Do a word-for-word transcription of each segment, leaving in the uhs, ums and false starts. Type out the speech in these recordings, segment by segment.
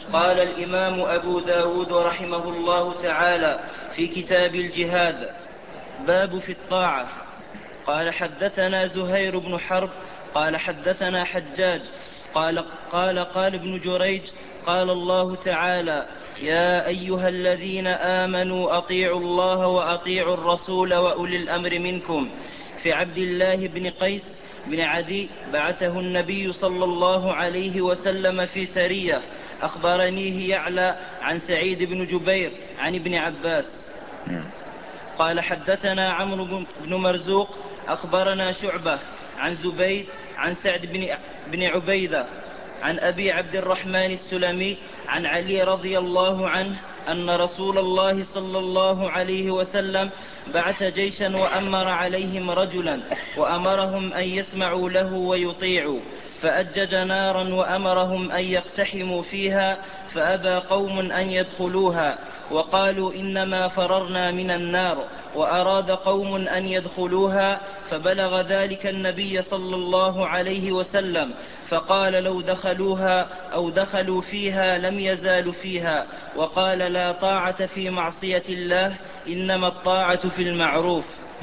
قال الإمام أبو داود رحمه الله تعالى في كتاب الجهاد: باب في الطاعة. قال حدثنا زهير بن حرب قال حدثنا حجاج قال قال قال ابن جريج: قال الله تعالى: يا أيها الذين آمنوا أطيعوا الله وأطيعوا الرسول وأولي الأمر منكم. في عبد الله بن قيس بن عدي بعثه النبي صلى الله عليه وسلم في سرية، أخبرنيه يعلى عن سعيد بن جبير عن ابن عباس قال حدثنا عمرو بن مرزوق أخبرنا شعبة عن زبيد عن سعد بن, بن عبيدة عن أبي عبد الرحمن السلمي عن علي رضي الله عنه أن رسول الله صلى الله عليه وسلم بعث جيشا وأمر عليهم رجلا وأمرهم أن يسمعوا له ويطيعوا، فأجج نارا وأمرهم أن يقتحموا فيها، فأبى قوم أن يدخلوها وقالوا إنما فررنا من النار، وأراد قوم أن يدخلوها فبلغ ذلك النبي صلى الله عليه وسلم، فقال لو دخلوها أو دخلوا فيها لم يزالوا فيها، وقال لا طاعة في معصية الله، إنما الطاعة في المعروف.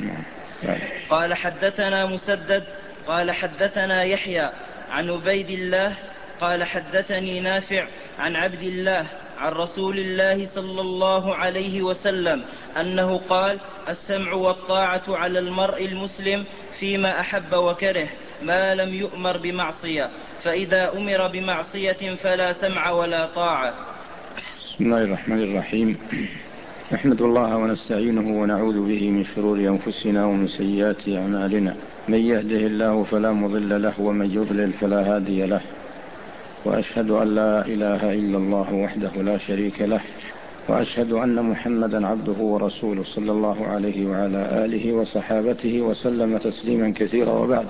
قال حدثنا مسدد قال حدثنا يحيى عن عبيد الله قال حدثني نافع عن عبد الله عن رسول الله صلى الله عليه وسلم أنه قال: السمع والطاعة على المرء المسلم فيما أحب وكره ما لم يؤمر بمعصية، فإذا أمر بمعصية فلا سمع ولا طاعة. بسم الله الرحمن الرحيم. نحمد الله ونستعينه ونعوذ به من شرور أنفسنا ومن سيئات أعمالنا، من يهده الله فلا مضل له ومن يضلل فلا هادي له، وأشهد أن لا إله إلا الله وحده لا شريك له، وأشهد أن محمدا عبده ورسوله صلى الله عليه وعلى آله وصحابته وسلم تسليما كثيرا، وبعد.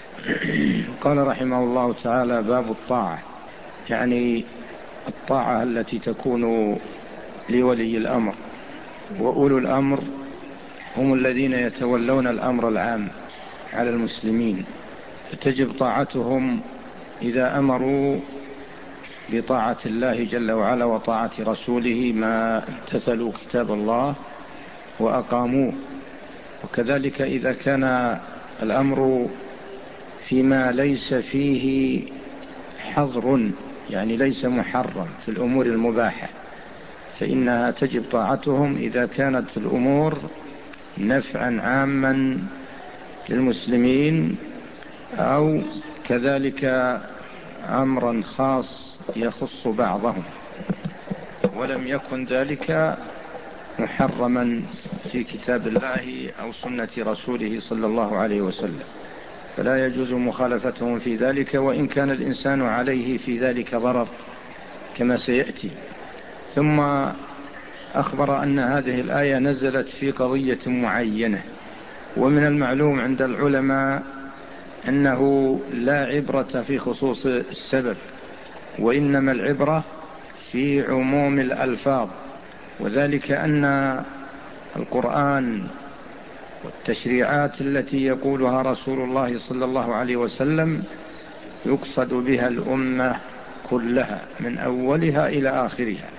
قال رحمه الله تعالى: باب الطاعة، يعني الطاعة التي تكون لولي الأمر، وأولو الأمر هم الذين يتولون الأمر العام على المسلمين، تجب طاعتهم إذا أمروا بطاعة الله جل وعلا وطاعة رسوله ما امتثلوا كتاب الله وأقاموه، وكذلك إذا كان الأمر فيما ليس فيه حظر، يعني ليس محرم في الأمور المباحة، فإنها تجب طاعتهم إذا كانت الأمور نفعا عاما للمسلمين، أو كذلك أمرا خاص يخص بعضهم ولم يكن ذلك محرما في كتاب الله أو سنة رسوله صلى الله عليه وسلم، فلا يجوز مخالفتهم في ذلك، وإن كان الإنسان عليه في ذلك ضرر كما سيأتي. ثم أخبر أن هذه الآية نزلت في قضية معينة، ومن المعلوم عند العلماء أنه لا عبرة في خصوص السبب، وإنما العبرة في عموم الألفاظ، وذلك أن القرآن والتشريعات التي يقولها رسول الله صلى الله عليه وسلم يقصد بها الأمة كلها من أولها إلى آخرها،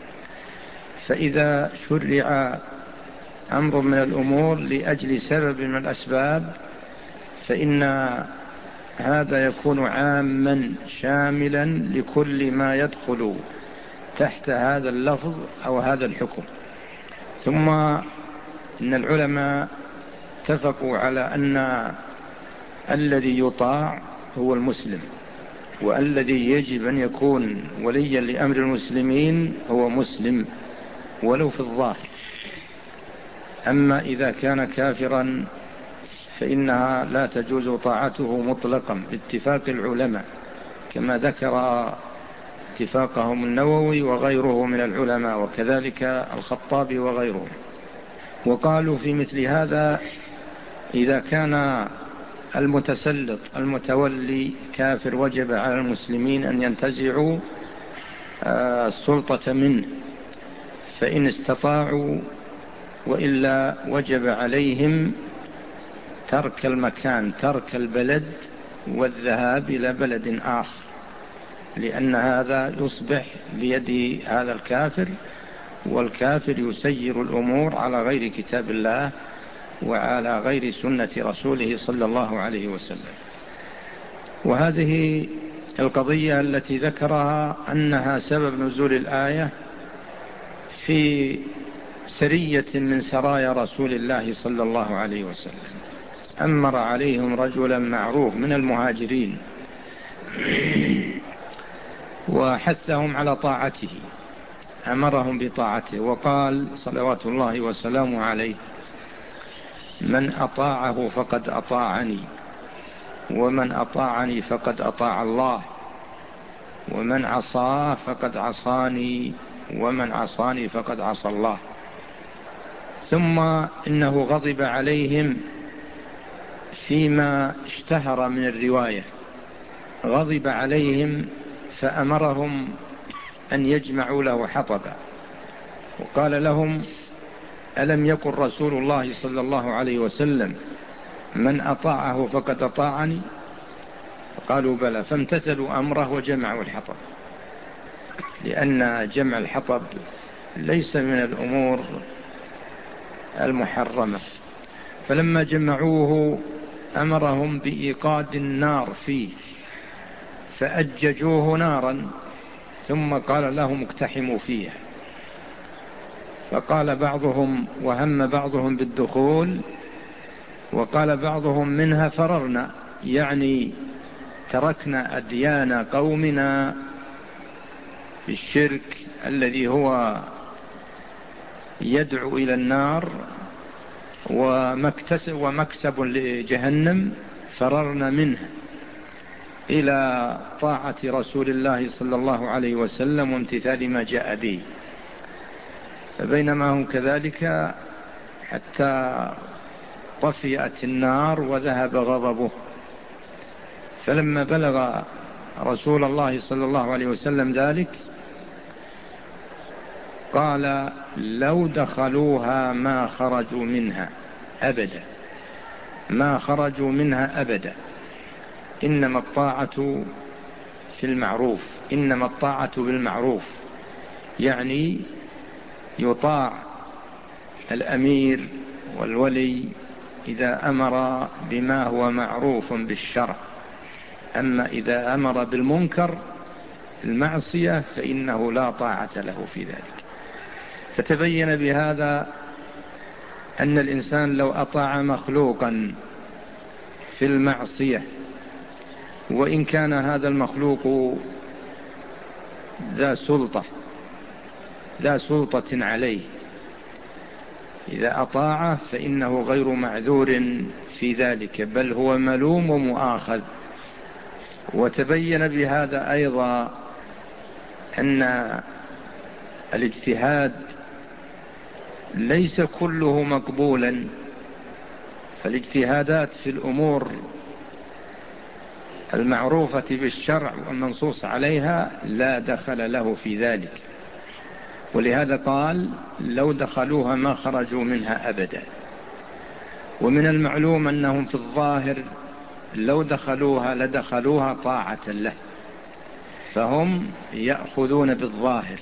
فإذا شرع أمر من الأمور لأجل سبب من الأسباب فإن هذا يكون عاما شاملا لكل ما يدخل تحت هذا اللفظ أو هذا الحكم. ثم إن العلماء اتفقوا على أن الذي يطاع هو المسلم، والذي يجب أن يكون وليا لأمر المسلمين هو مسلم ولو في الظاهر. أما إذا كان كافرا فإنها لا تجوز طاعته مطلقا باتفاق العلماء، كما ذكر اتفاقهم النووي وغيره من العلماء، وكذلك الخطابي وغيرهم. وقالوا في مثل هذا إذا كان المتسلط المتولي كافر وجب على المسلمين أن ينتزعوا السلطة منه فإن استطاعوا، وإلا وجب عليهم ترك المكان، ترك البلد والذهاب إلى بلد آخر. لأن هذا يصبح بيد هذا الكافر، والكافر يسير الأمور على غير كتاب الله وعلى غير سنة رسوله صلى الله عليه وسلم. وهذه القضية التي ذكرها أنها سبب نزول الآية في سرية من سرايا رسول الله صلى الله عليه وسلم، أمر عليهم رجلا معروف من المهاجرين وحثهم على طاعته، أمرهم بطاعته، وقال صلوات الله وسلامه عليه: من أطاعه فقد أطاعني، ومن أطاعني فقد أطاع الله، ومن عصاه فقد عصاني، ومن عصاني فقد عصى الله. ثم إنه غضب عليهم فيما اشتهر من الرواية، غضب عليهم فأمرهم أن يجمعوا له حطبا، وقال لهم: ألم يقل رسول الله صلى الله عليه وسلم: من أطاعه فقد أطاعني؟ قالوا: بلى. فامتثلوا أمره وجمعوا الحطب، لأن جمع الحطب ليس من الأمور المحرمة. فلما جمعوه أمرهم بإيقاد النار فيه، فأججوه نارا، ثم قال لهم: اقتحموا فيه. فقال بعضهم وهم بعضهم بالدخول، وقال بعضهم: منها فررنا، يعني تركنا أديان قومنا بالشرك الذي هو يدعو إلى النار ومكسب لجهنم، فررنا منه إلى طاعة رسول الله صلى الله عليه وسلم وامتثال ما جاء به. فبينما هم كذلك حتى طفئت النار وذهب غضبه. فلما بلغ رسول الله صلى الله عليه وسلم ذلك قال: لو دخلوها ما خرجوا منها أبدا، ما خرجوا منها أبدا. إنما الطاعة في المعروف، إنما الطاعة بالمعروف، يعني يطاع الأمير والولي إذا أمر بما هو معروف بالشرع، أما إذا أمر بالمنكر المعصية فإنه لا طاعة له في ذلك. فتبين بهذا أن الإنسان لو أطاع مخلوقا في المعصية، وإن كان هذا المخلوق ذا سلطة ذا سلطة عليه، إذا أطاعه فإنه غير معذور في ذلك، بل هو ملوم ومؤاخذ. وتبين بهذا أيضا أن الاجتهاد ليس كله مقبولا، فالاجتهادات في الأمور المعروفة بالشرع والمنصوص عليها لا دخل له في ذلك. ولهذا قال: لو دخلوها ما خرجوا منها أبدا. ومن المعلوم أنهم في الظاهر لو دخلوها لدخلوها طاعة له، فهم يأخذون بالظاهر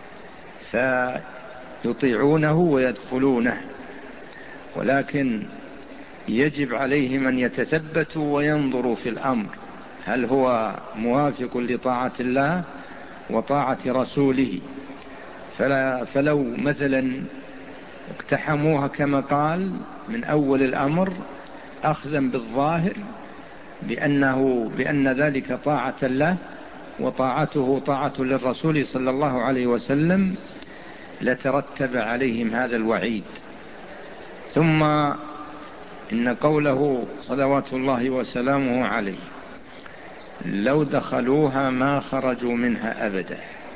فيطيعونه ويدخلونه، ولكن يجب عليهم أن يتثبتوا وينظروا في الأمر هل هو موافق لطاعة الله وطاعة رسوله. فلا فلو مثلا اقتحموها كما قال من أول الأمر أخذا بالظاهر بأنه بأن ذلك طاعة له وطاعته طاعة للرسول صلى الله عليه وسلم، لترتب عليهم هذا الوعيد. ثم إن قوله صلوات الله وسلامه عليه: لو دخلوها ما خرجوا منها أبدا،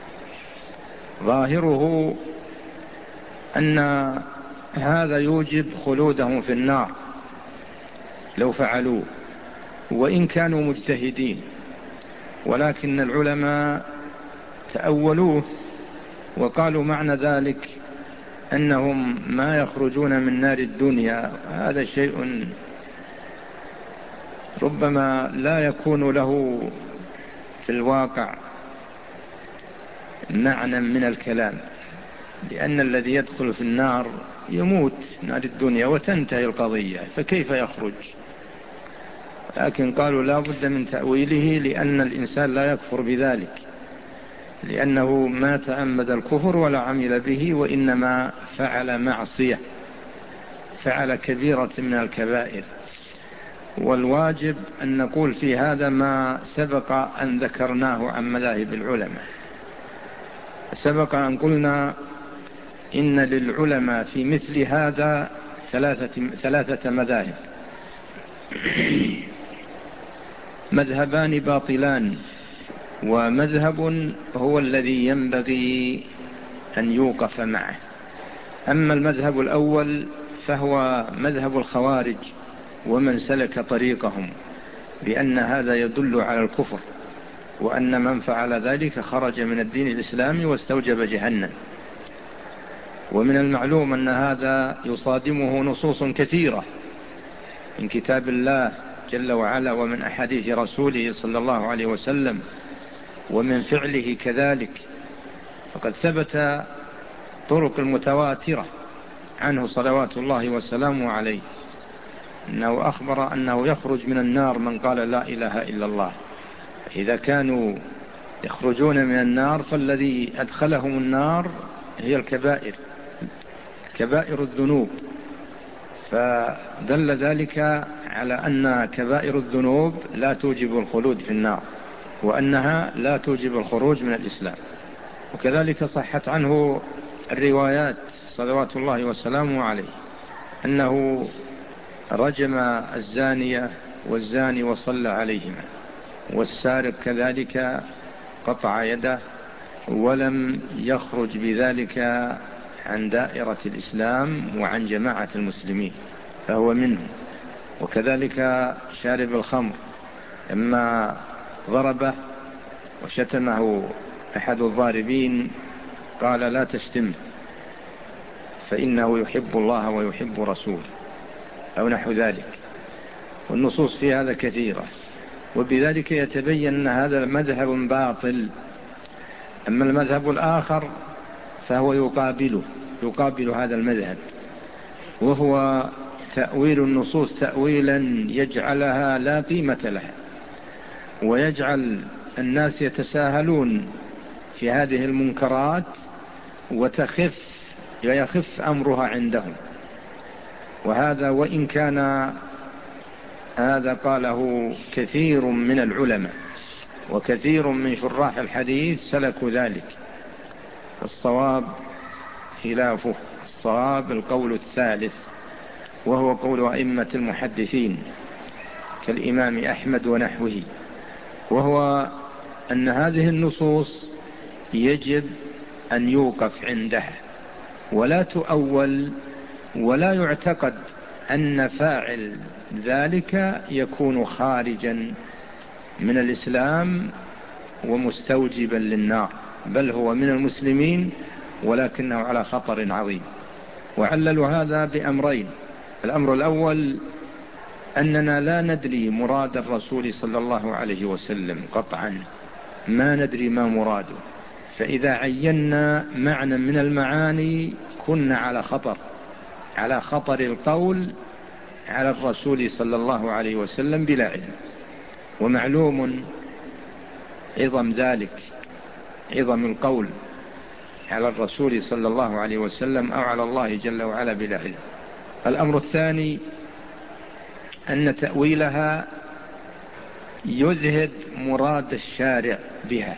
ظاهره أن هذا يوجب خلودهم في النار لو فعلوه وإن كانوا مجتهدين. ولكن العلماء تأولوه وقالوا معنى ذلك أنهم ما يخرجون من نار الدنيا. هذا شيء ربما لا يكون له في الواقع معنى من الكلام، لأن الذي يدخل في النار يموت نار الدنيا وتنتهي القضية، فكيف يخرج؟ لكن قالوا لا بد من تأويله، لأن الإنسان لا يكفر بذلك، لأنه ما تعمد الكفر ولا عمل به، وإنما فعل معصية، فعل كبيرة من الكبائر. والواجب أن نقول في هذا ما سبق أن ذكرناه عن مذاهب العلماء. سبق أن قلنا إن للعلماء في مثل هذا ثلاثة, ثلاثة مذاهب، مذهبان باطلان، ومذهب هو الذي ينبغي أن يوقف معه. أما المذهب الأول فهو مذهب الخوارج ومن سلك طريقهم، بأن هذا يدل على الكفر، وأن من فعل ذلك خرج من الدين الإسلامي واستوجب جهنم. ومن المعلوم أن هذا يصادمه نصوص كثيرة من كتاب الله جل وعلا، ومن أحاديث رسوله صلى الله عليه وسلم، ومن فعله كذلك. فقد ثبت طرق المتواترة عنه صلوات الله وسلامه عليه أنه أخبر أنه يخرج من النار من قال لا إله إلا الله. إذا كانوا يخرجون من النار فالذي أدخلهم النار هي الكبائر، كبائر الذنوب. فدل ذلك على أن كبائر الذنوب لا توجب الخلود في النار، وأنها لا توجب الخروج من الإسلام. وكذلك صحت عنه الروايات صلوات الله وسلامه عليه أنه رجم الزانية والزاني وصلى عليهما، والسارق كذلك قطع يده، ولم يخرج بذلك عن دائرة الإسلام وعن جماعة المسلمين، فهو منهم. وكذلك شارب الخمر لما ضربه وشتمه أحد الضاربين قال لا تشتمه فإنه يحب الله ويحب رسوله، أو نحو ذلك. والنصوص في هذا كثيرة، وبذلك يتبين أن هذا مذهب باطل. أما المذهب الآخر فهو يقابله يقابل هذا المذهب، وهو تأويل النصوص تأويلا يجعلها لا قيمة لها، ويجعل الناس يتساهلون في هذه المنكرات وتخف ويخف أمرها عندهم. وهذا وإن كان هذا قاله كثير من العلماء وكثير من شراح الحديث سلكوا ذلك، الصواب خلافه. الصواب القول الثالث، وهو قول أئمة المحدثين كالإمام أحمد ونحوه، وهو أن هذه النصوص يجب أن يوقف عندها ولا تؤول، ولا يعتقد أن فاعل ذلك يكون خارجا من الإسلام ومستوجبا للنار، بل هو من المسلمين ولكنه على خطر عظيم. وعللوا هذا بأمرين: الأمر الأول أننا لا ندري مراد الرسول صلى الله عليه وسلم قطعا، ما ندري ما مراده، فإذا عينا معنى من المعاني كنا على خطر على خطر القول على الرسول صلى الله عليه وسلم بلا علم. ومعلوم عظم ذلك، عظم القول على الرسول صلى الله عليه وسلم أو على الله جل وعلا بلا علم. الأمر الثاني أن تأويلها يذهب مراد الشارع بها،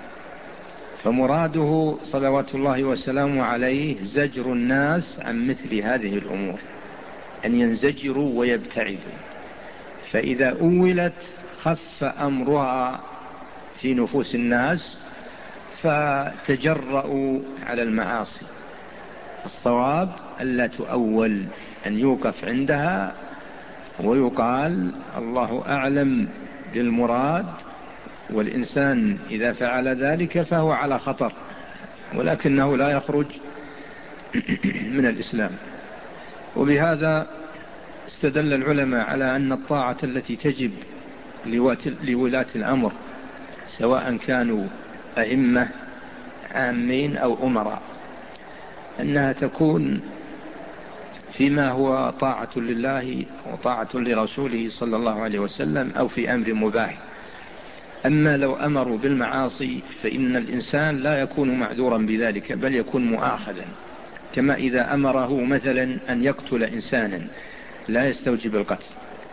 فمراده صلوات الله وسلامه عليه زجر الناس عن مثل هذه الأمور، أن ينزجروا ويبتعدوا. فإذا أولت خف أمرها في نفوس الناس فتجرؤوا على المعاصي. الصواب ألا تؤول، أن يوقف عندها ويقال الله أعلم بالمراد، والإنسان إذا فعل ذلك فهو على خطر، ولكنه لا يخرج من الإسلام. وبهذا استدل العلماء على أن الطاعة التي تجب لولاة الأمر، سواء كانوا أئمة عامين أو أمراء، أنها تكون فيما هو طاعة لله وطاعة لرسوله صلى الله عليه وسلم أو في أمر مباح. أما لو أمروا بالمعاصي فإن الإنسان لا يكون معذورا بذلك، بل يكون مؤاخذا، كما إذا أمره مثلا أن يقتل إنسانا لا يستوجب القتل،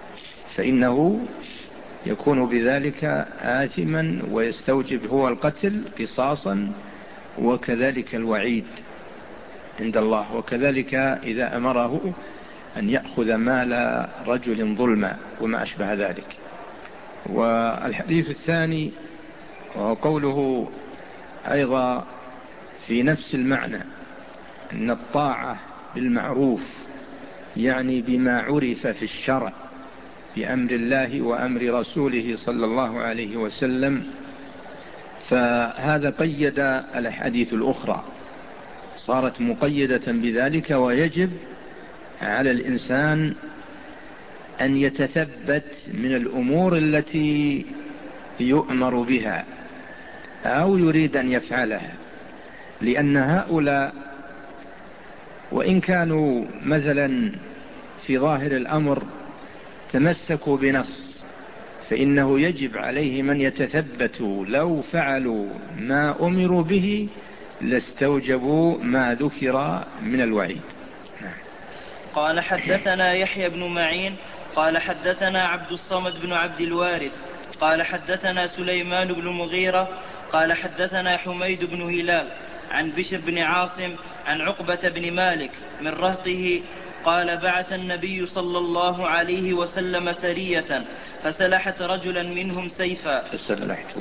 فإنه يكون بذلك آثما ويستوجب هو القتل قصاصا، وكذلك الوعيد عند الله. وكذلك إذا أمره أن يأخذ مال رجل ظلما وما أشبه ذلك. والحديث الثاني وهو قوله أيضا في نفس المعنى أن الطاعة بالمعروف يعني بما عرف في الشرع بأمر الله وأمر رسوله صلى الله عليه وسلم، فهذا قيد الأحاديث الأخرى، صارت مقيدة بذلك. ويجب على الإنسان أن يتثبت من الأمور التي يؤمر بها أو يريد أن يفعلها، لأن هؤلاء وإن كانوا مثلا في ظاهر الأمر تمسكوا بنص، فإنه يجب عليهم أن يتثبتوا لو فعلوا ما أمروا به لاستوجبوا ما ذكر من الوعيد. قال حدثنا يحيى بن معين قال حدثنا عبد الصمد بن عبد الوارث قال حدثنا سليمان بن مغيرة قال حدثنا حميد بن هلال عن بشر بن عاصم عن عقبة بن مالك من رهطه قال بعث النبي صلى الله عليه وسلم سرية فسلحت رجلا منهم سيفا فسلحت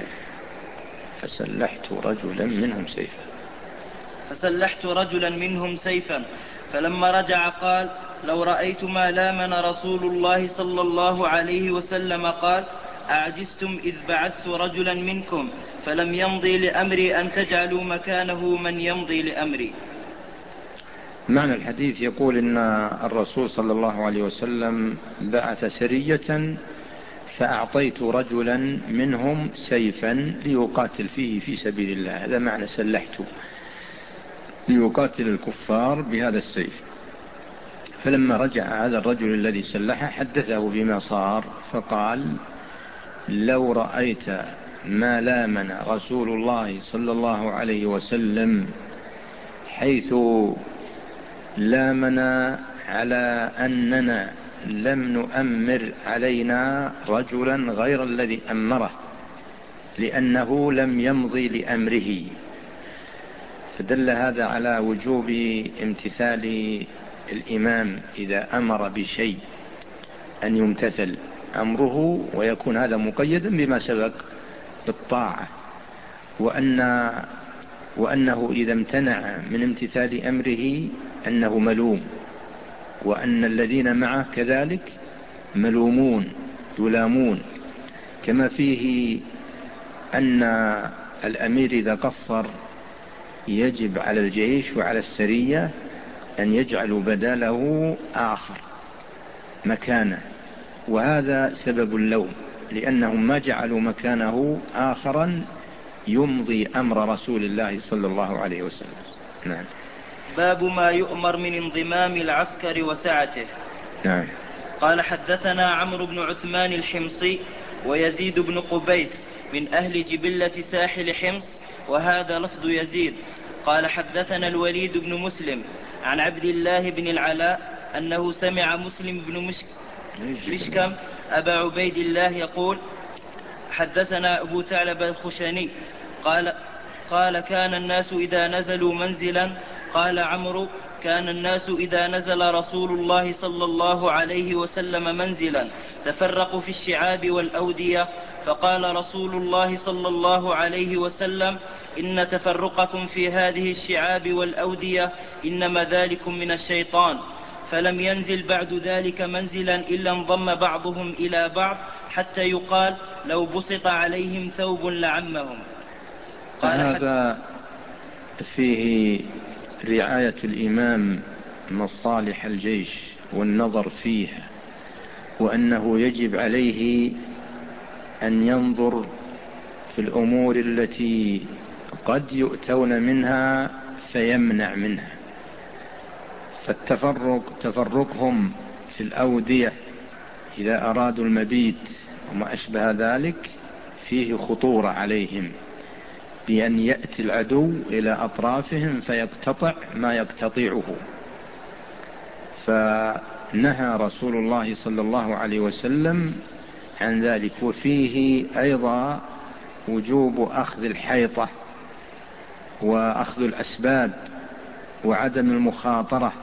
فسلحت رجلا منهم سيفا فسلحت رجلا منهم سيفا فلما رجع قال لو رأيت ما لامن رسول الله صلى الله عليه وسلم قال أعجزتم إذ بعثت رجلا منكم فلم يمضي لأمري أن تجعلوا مكانه من يمضي لأمري. معنى الحديث يقول إن الرسول صلى الله عليه وسلم بعث سرية فأعطيت رجلا منهم سيفا ليقاتل فيه في سبيل الله، هذا معنى سلحته، ليقاتل الكفار بهذا السيف. فلما رجع هذا الرجل الذي سلحه حدثه بما صار، فقال لو رأيت ما لامن رسول الله صلى الله عليه وسلم حيث لامنا على أننا لم نؤمر علينا رجلا غير الذي أمره لأنه لم يمضي لأمره، فدل هذا على وجوب امتثال الإمام إذا أمر بشيء أن يمتثل أمره، ويكون هذا مقيدا بما سبق بالطاعة، وأن وأنه إذا امتنع من امتثال أمره أنه ملوم، وأن الذين معه كذلك ملومون يلامون، كما فيه أن الأمير إذا قصر يجب على الجيش وعلى السرية أن يجعلوا بداله آخر مكانه، وهذا سبب اللوم، لأنهم ما جعلوا مكانه آخرا يمضي أمر رسول الله صلى الله عليه وسلم. نعم. باب ما يؤمر من انضمام العسكر وسعته. نعم. قال حدثنا عمرو بن عثمان الحمصي ويزيد بن قبيس من أهل جبلة ساحل حمص، وهذا لفظ يزيد. قال حدثنا الوليد بن مسلم عن عبد الله بن العلاء أنه سمع مسلم بن مشك مشكم أبا عبيد الله يقول حدثنا أبو ثعلب الخشني قال قال كان الناس إذا نزلوا منزلا قال عمرو كان الناس إذا نزل رسول الله صلى الله عليه وسلم منزلا تفرقوا في الشعاب والأودية، فقال رسول الله صلى الله عليه وسلم إن تفرقكم في هذه الشعاب والأودية إنما ذلكم من الشيطان، فلم ينزل بعد ذلك منزلا إلا انضم بعضهم إلى بعض حتى يقال لو بسط عليهم ثوب لعمهم. قال هذا فيه رعاية الإمام مصالح الجيش والنظر فيها، وأنه يجب عليه أن ينظر في الأمور التي قد يؤتون منها فيمنع منها. فالتفرق تفرقهم في الأودية إذا أرادوا المبيت وما أشبه ذلك فيه خطورة عليهم، بأن يأتي العدو إلى أطرافهم فيقتطع ما يقتطعه. فنهى رسول الله صلى الله عليه وسلم عن ذلك. وفيه أيضا وجوب أخذ الحيطة وأخذ الأسباب وعدم المخاطرة،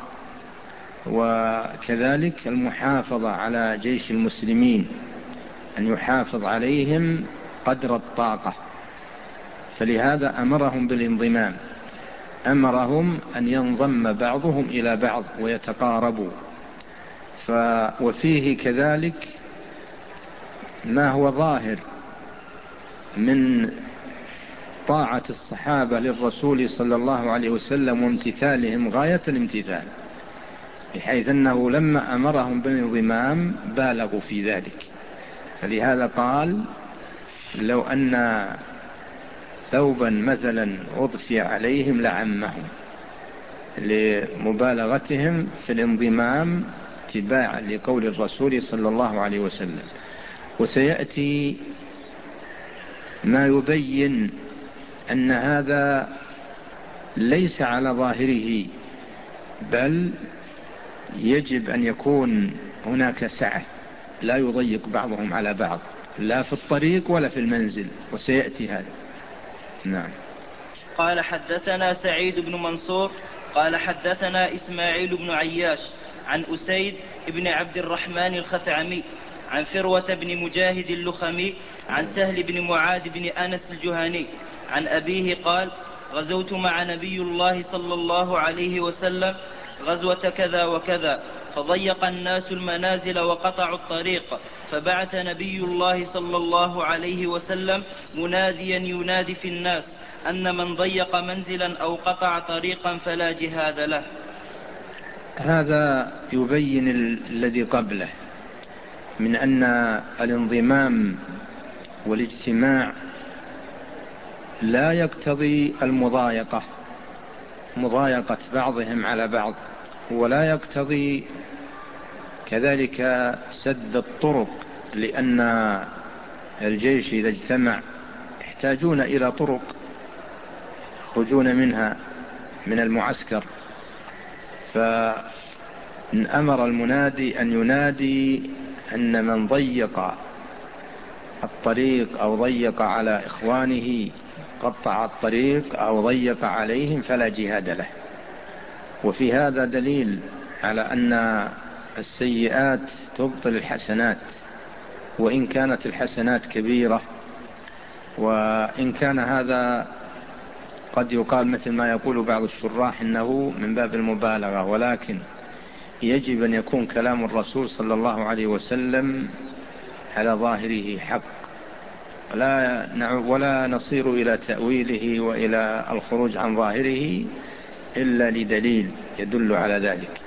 وكذلك المحافظة على جيش المسلمين، أن يحافظ عليهم قدر الطاقة. فلهذا أمرهم بالانضمام، أمرهم أن ينضم بعضهم إلى بعض ويتقاربوا. ف... وفيه كذلك ما هو ظاهر من طاعة الصحابة للرسول صلى الله عليه وسلم وامتثالهم غاية الامتثال، بحيث أنه لما أمرهم بالانضمام بالغوا في ذلك. فلهذا قال: لو أن ثوبا مثلا أضفي عليهم لعمهم، لمبالغتهم في الانضمام اتباعا لقول الرسول صلى الله عليه وسلم. وسيأتي ما يبين أن هذا ليس على ظاهره، بل يجب أن يكون هناك سعة، لا يضيق بعضهم على بعض لا في الطريق ولا في المنزل، وسيأتي هذا. نعم. قال: حدثنا سعيد بن منصور قال حدثنا إسماعيل بن عياش عن أسيد بن عبد الرحمن الخثعمي عن فروة بن مجاهد اللخمي عن سهل بن معاذ بن أنس الجهني عن أبيه قال: غزوت مع نبي الله صلى الله عليه وسلم غزوة كذا وكذا، فضيق الناس المنازل وقطعوا الطريق، فبعث نبي الله صلى الله عليه وسلم مناديا ينادي في الناس أن من ضيق منزلا أو قطع طريقا فلا جهاد له. هذا يبين الذي قبله من أن الانضمام والاجتماع لا يقتضي المضايقة، مضايقة بعضهم على بعض، ولا يقتضي كذلك سد الطرق، لأن الجيش إذا اجتمع يحتاجون إلى طرق يخرجون منها من المعسكر. فأمر المنادي أن ينادي أن من ضيق الطريق أو ضيق على إخوانه، قطع الطريق أو ضيق عليهم، فلا جهاد له. وفي هذا دليل على أن السيئات تبطل الحسنات، وإن كانت الحسنات كبيرة. وإن كان هذا قد يقال مثل ما يقول بعض الشراح إنه من باب المبالغة، ولكن يجب أن يكون كلام الرسول صلى الله عليه وسلم على ظاهره حق، ولا ولا نصير إلى تأويله وإلى الخروج عن ظاهره إلا لدليل يدل على ذلك.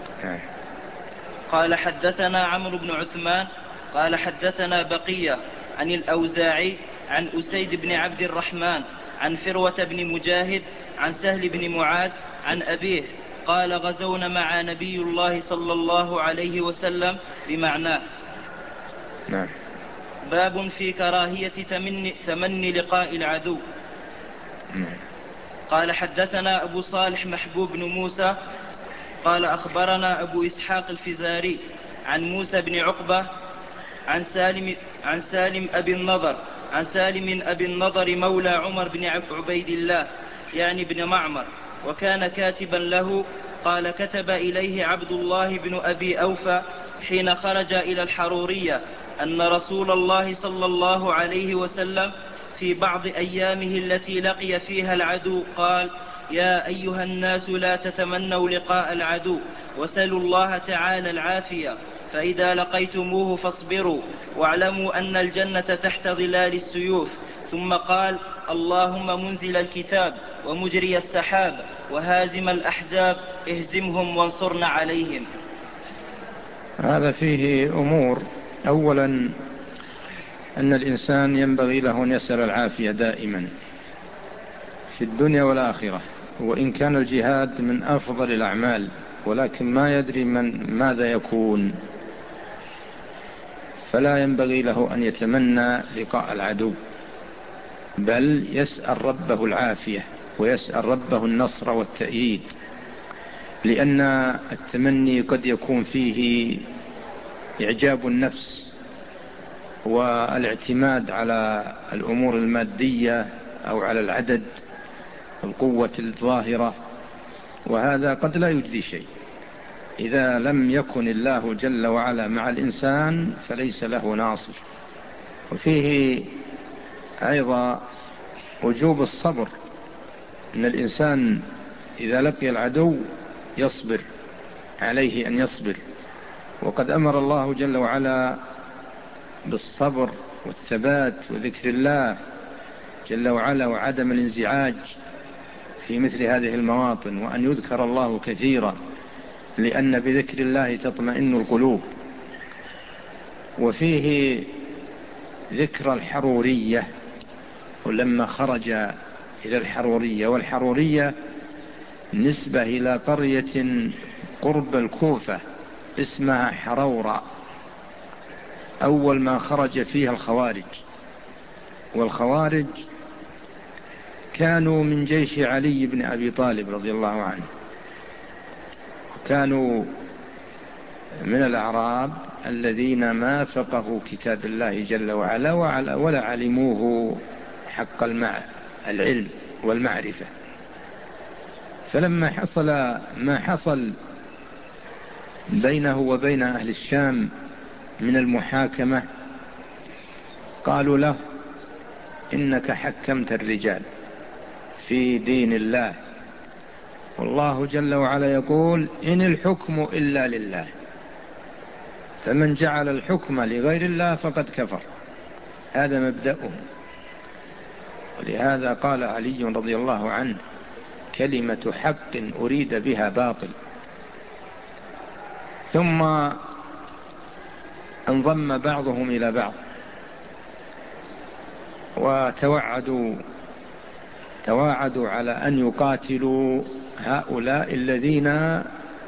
قال: حدثنا عمرو بن عثمان قال حدثنا بقية عن الأوزاعي عن أسيد بن عبد الرحمن عن فروة بن مجاهد عن سهل بن معاذ عن أبيه قال: غزونا مع نبي الله صلى الله عليه وسلم بمعناه. نعم. باب في كراهية تمني, تمني لقاء العدو. نعم. قال: حدثنا أبو صالح محبوب بن موسى قال أخبرنا أبو إسحاق الفزاري عن موسى بن عقبة عن سالم, عن سالم أبي النضر عن سالم أبي النضر مولى عمر بن عبيد الله يعني بن معمر، وكان كاتبا له. قال: كتب إليه عبد الله بن أبي أوفى حين خرج إلى الحرورية أن رسول الله صلى الله عليه وسلم في بعض أيامه التي لقي فيها العدو قال: يا أيها الناس لا تتمنوا لقاء العدو، وسلوا الله تعالى العافية، فإذا لقيتموه فاصبروا، واعلموا أن الجنة تحت ظلال السيوف. ثم قال: اللهم منزل الكتاب ومجري السحاب وهازم الأحزاب اهزمهم وانصرنا عليهم. هذا فيه أمور. أولا أن الإنسان ينبغي له أن يسأل العافية دائما في الدنيا والآخرة، وإن كان الجهاد من أفضل الأعمال، ولكن ما يدري من ماذا يكون، فلا ينبغي له أن يتمنى لقاء العدو، بل يسأل ربه العافية ويسأل ربه النصر والتأييد، لأن التمني قد يكون فيه إعجاب النفس والاعتماد على الأمور المادية أو على العدد، القوة الظاهرة، وهذا قد لا يجدي شيء. إذا لم يكن الله جل وعلا مع الإنسان فليس له ناصر. وفيه أيضا وجوب الصبر، أن الإنسان إذا لقي العدو يصبر، عليه أن يصبر، وقد أمر الله جل وعلا بالصبر والثبات وذكر الله جل وعلا وعدم الانزعاج في مثل هذه المواطن، وأن يذكر الله كثيرا، لأن بذكر الله تطمئن القلوب. وفيه ذكر الحرورية، ولما خرج إلى الحرورية، والحرورية نسبة إلى قرية قرب الكوفة اسمها حرورة، أول ما خرج فيها الخوارج، والخوارج كانوا من جيش علي بن أبي طالب رضي الله عنه، كانوا من الأعراب الذين ما فقهوا كتاب الله جل وعلا ولا علموه حق العلم والمعرفة. فلما حصل ما حصل بينه وبين أهل الشام من المحاكمة، قالوا له: إنك حكمت الرجال في دين الله، والله جل وعلا يقول: إن الحكم إلا لله، فمن جعل الحكم لغير الله فقد كفر. هذا مبدأهم. ولهذا قال علي رضي الله عنه: كلمة حق أريد بها باطل. ثم انضم بعضهم إلى بعض وتوعدوا تواعدوا على أن يقاتلوا هؤلاء الذين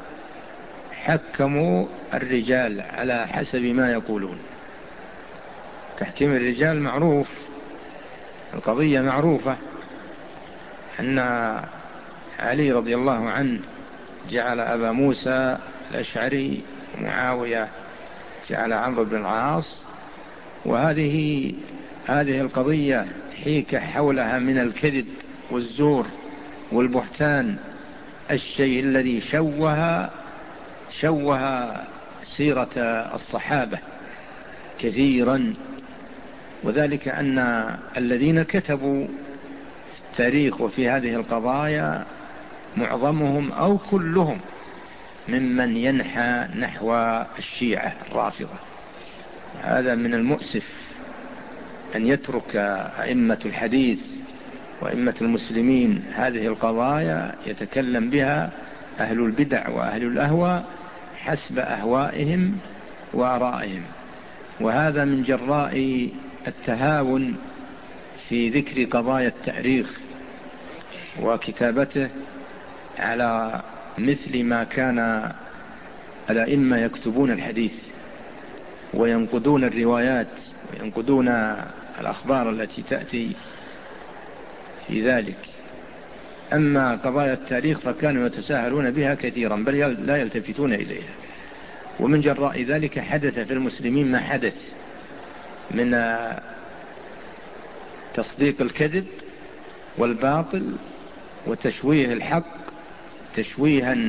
حكموا الرجال على حسب ما يقولون. تحكيم الرجال معروف، القضية معروفة، أن علي رضي الله عنه جعل أبا موسى الأشعري، ومعاوية جعل عمرو بن العاص، وهذه هذه القضية حيك حولها من الكذب والزور والبهتان، الشيء الذي شوه شوه سيرة الصحابة كثيرا. وذلك أن الذين كتبوا التاريخ وفي هذه القضايا معظمهم أو كلهم ممن ينحى نحو الشيعة الرافضة. هذا من المؤسف أن يترك أئمة الحديث وأئمة المسلمين هذه القضايا يتكلم بها أهل البدع وأهل الأهواء حسب أهوائهم وآرائهم، وهذا من جراء التهاون في ذكر قضايا التاريخ وكتابته على مثل ما كان الأئمة يكتبون الحديث وينقدون الروايات وينقدون الأخبار التي تأتي في ذلك. أما قضايا التاريخ فكانوا يتساهلون بها كثيرا، بل لا يلتفتون إليها. ومن جراء ذلك حدث في المسلمين ما حدث من تصديق الكذب والباطل وتشويه الحق تشويها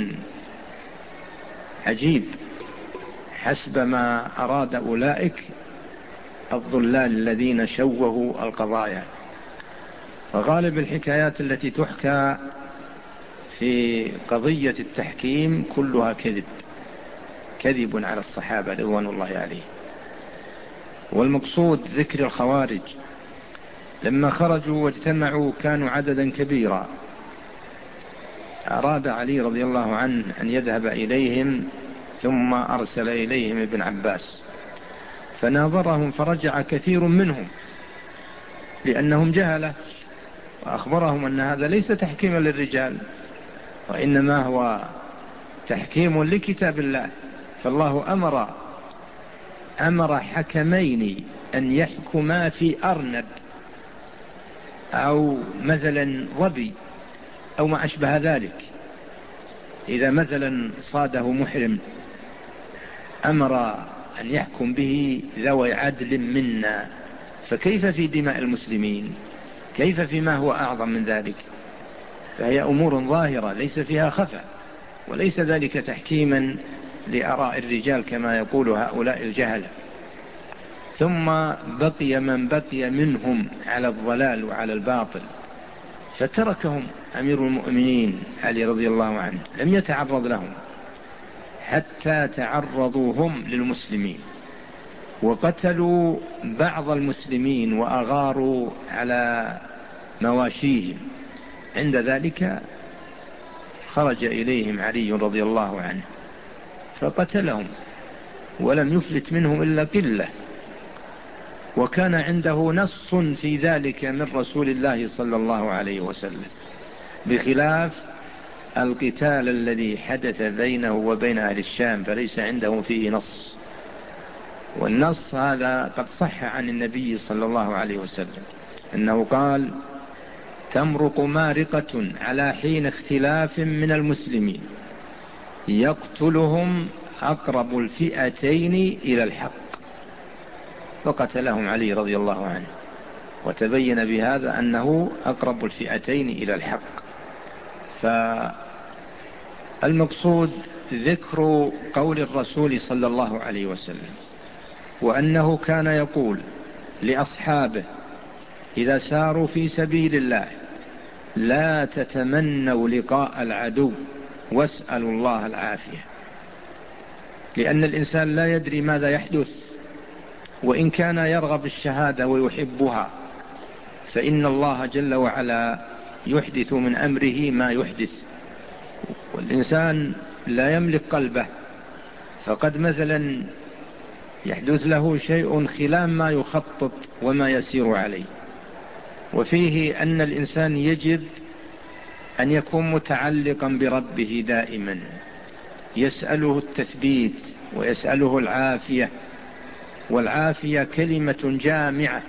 عجيب حسب ما أراد أولئك الضلال الذين شوهوا القضايا. وغالب الحكايات التي تحكى في قضية التحكيم كلها كذب كذب على الصحابة رضوان الله عليهم. والمقصود ذكر الخوارج لما خرجوا واجتمعوا كانوا عددا كبيرا، أراد علي رضي الله عنه أن يذهب إليهم، ثم أرسل إليهم ابن عباس فناظرهم، فرجع كثير منهم لأنهم جهلة وأخبرهم أن هذا ليس تحكيما للرجال، وإنما هو تحكيم لكتاب الله. فالله أمر أمر حكمين أن يحكما في أرنب أو مثلا ظبي أو ما أشبه ذلك. إذا مثلا صاده محرم أمر أن يحكم به ذوي عدل منا، فكيف في دماء المسلمين؟ كيف فيما هو أعظم من ذلك؟ فهي أمور ظاهرة ليس فيها خفا، وليس ذلك تحكيما لآراء الرجال كما يقول هؤلاء الجهلة. ثم بقي من بقي منهم على الضلال وعلى الباطل، فتركهم أمير المؤمنين علي رضي الله عنه، لم يتعرض لهم حتى تعرضوا هم للمسلمين، وقتلوا بعض المسلمين وأغاروا على مواشيهم. عند ذلك خرج إليهم علي رضي الله عنه فقتلهم، ولم يفلت منهم إلا قلة، وكان عنده نص في ذلك من رسول الله صلى الله عليه وسلم، بخلاف القتال الذي حدث بينه وبين أهل الشام فليس عنده فيه نص. والنص هذا قد صح عن النبي صلى الله عليه وسلم أنه قال: تمرق مارقة على حين اختلاف من المسلمين يقتلهم أقرب الفئتين إلى الحق. فقتلهم علي رضي الله عنه، وتبين بهذا أنه أقرب الفئتين إلى الحق. فالمقصود ذكر قول الرسول صلى الله عليه وسلم، وأنه كان يقول لأصحابه إذا ساروا في سبيل الله: لا تتمنوا لقاء العدو واسألوا الله العافية. لأن الإنسان لا يدري ماذا يحدث، وإن كان يرغب الشهادة ويحبها فإن الله جل وعلا يحدث من أمره ما يحدث، والإنسان لا يملك قلبه، فقد مثلا يحدث له شيء خلاف ما يخطط وما يسير عليه. وفيه أن الإنسان يجب أن يكون متعلقا بربه دائما، يسأله التثبيت ويسأله العافية. والعافية كلمة جامعة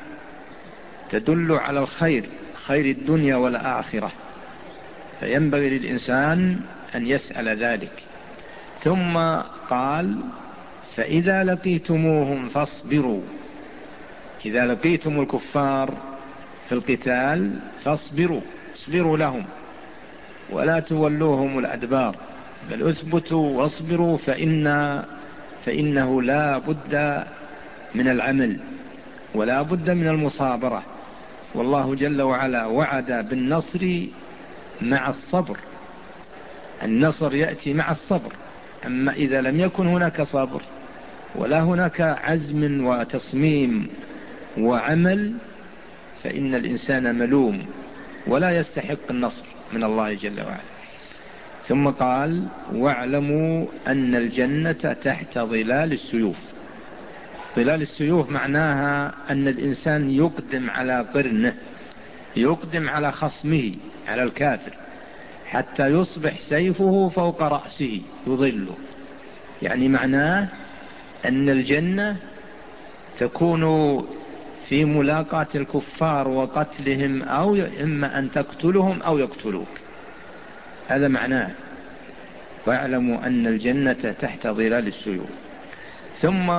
تدل على الخير، خير الدنيا والآخرة، فينبغي للإنسان أن يسأل ذلك. ثم قال: فإذا لقيتموهم فاصبروا. إذا لقيتم الكفار في القتال فاصبروا، اصبروا لهم ولا تولوهم الأدبار، بل اثبتوا واصبروا، فإن فإنه لا بد من العمل ولا بد من المصابرة. والله جل وعلا وعد بالنصر مع الصبر، النصر يأتي مع الصبر. أما إذا لم يكن هناك صبر ولا هناك عزم وتصميم وعمل فإن الإنسان ملوم ولا يستحق النصر من الله جل وعلا. ثم قال: واعلموا أن الجنة تحت ظلال السيوف. ظلال السيوف معناها أن الإنسان يقدم على قرنه، يقدم على خصمه، على الكافر، حتى يصبح سيفه فوق رأسه يظله. يعني معناه أن الجنة تكون في ملاقاة الكفار وقتلهم، أو إما أن تقتلهم أو يقتلوك، هذا معناه. واعلموا أن الجنة تحت ظلال السيوف. ثم